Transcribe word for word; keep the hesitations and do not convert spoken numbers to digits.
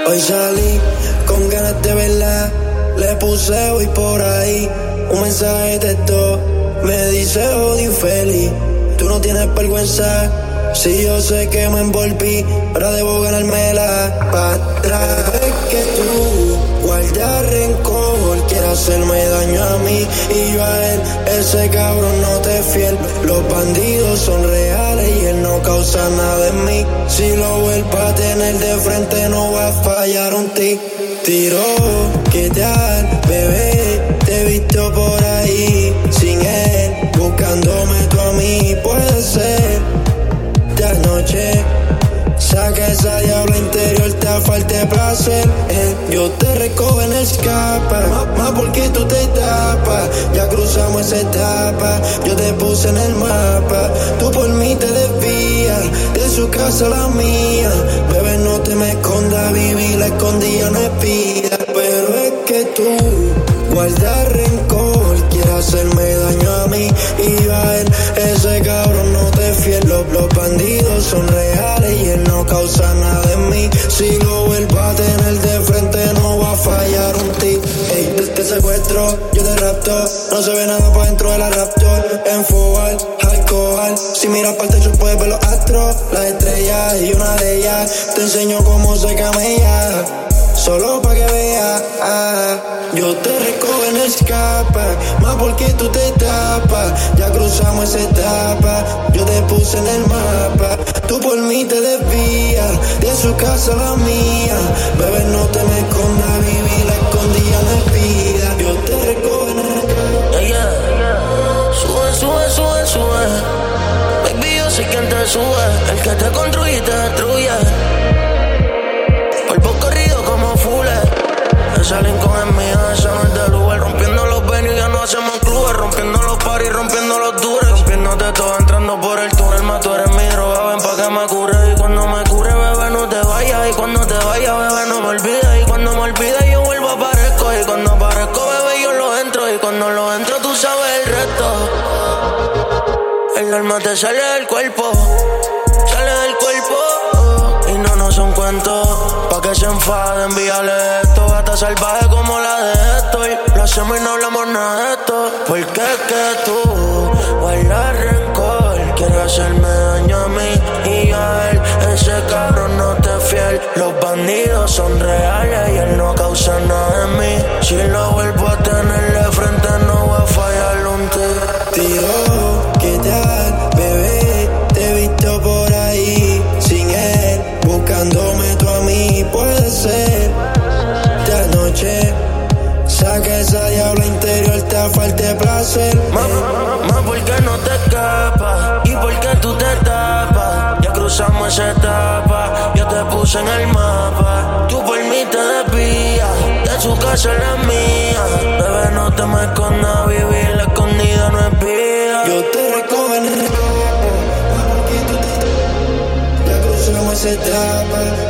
Hoy salí con ganas de verla, le puse hoy por ahí un mensaje de texto, me dice odio infeliz, tú no tienes vergüenza, si yo sé que me envolví, ahora debo ganármela pa' atrás. Es que tú guardas rencor, quieres hacerme daño a mí y yo a él, ese cabrón no te es fiel, los bandidos son reales y él no causa nada en mí, si lo vuelvo a tener de frente no va a fallar un tic. Tiro, ¿qué tal, bebé? Te he visto por ahí, sin él, buscándome tú a mí, puede ser, de anoche, saca esa diabla interior, te falte placer, eh. Yo te recojo en el escapa, más porque tú te tapas, ya cruzamos esa etapa, yo te puse en el mapa, tú por mí te desvías, de su casa a la mía, bebé no te me escondas, vivir la escondida no es vida, pero es que tú guardas rencor, quieres hacerme daño a mí y yo a él, ese cabrón no te es fiel, los, los bandidos son reales y él no causa nada en mí, si lo vuelvo a tener de frente no va a fallar un tic. Ey, te, te secuestro, yo te rapto, no se ve nada por dentro de la Raptor, en fugal, alcohol, si miras para el techo puedes ver los astros, las estrellas y una de ellas, te enseño cómo se camella, solo pa' que veas, ah, yo te recojo en el escapa, más porque tú te tapas, ya cruzamos esa etapa, yo te puse en el mapa, tú por mí te desvías, de su casa a la mía, bebé no te me escondas, vivir la escondida no es vida, yo te recojo en el escapa. Yeah, yeah. Sube, sube, sube, sube, baby yo soy quien te sube, el que te construye y te destruye, polvo corrido como fules, ese Lincoln es mío, ese no es del Uber, rompiendo los venues ya no hacemos clubes, rompiendo los parties, rompiendo los dures, rompiéndote todo, entrando por el túnel, más tú eres mi droga, ven pa' que me cure, y cuando me cure, bebé, no te vayas, y cuando te vayas, bebé, no me olvides, y cuando me olvides, yo vuelvo aparezco, y cuando aparezco, bebé, yo lo entro, y cuando lo entro, tú sabes el resto, el alma te sale del cuerpo, sale del cuerpo, y no, no son cuentos, pa' que se enfade, envíale esto, gata salvaje como la de esto, y lo hacemos y no hablamos nada de esto, porque es que tú guardas rencor, quieres hacerme daño a mí y a él, ese cabrón no te es fiel, los bandidos son reales y él no causa nada en mí, si lo vuelvo a tener de frente no va a fallar un tiro. Tiro, ¿qué tal, bebé? Te he visto por ahí, sin él, buscándome tú a mí, puede ser, de anoche, saca esa diabla interior, te falte placer, Más, más porque no te escapas y porque tú te tapas, ya cruzamos esa etapa, yo te puse en el mapa, tú por mí te desvías, de su casa a la mía, bebé no te me escondas, vivir la escondida no es vida, yo te recojo en el escapa, ya cruzamos esa etapa,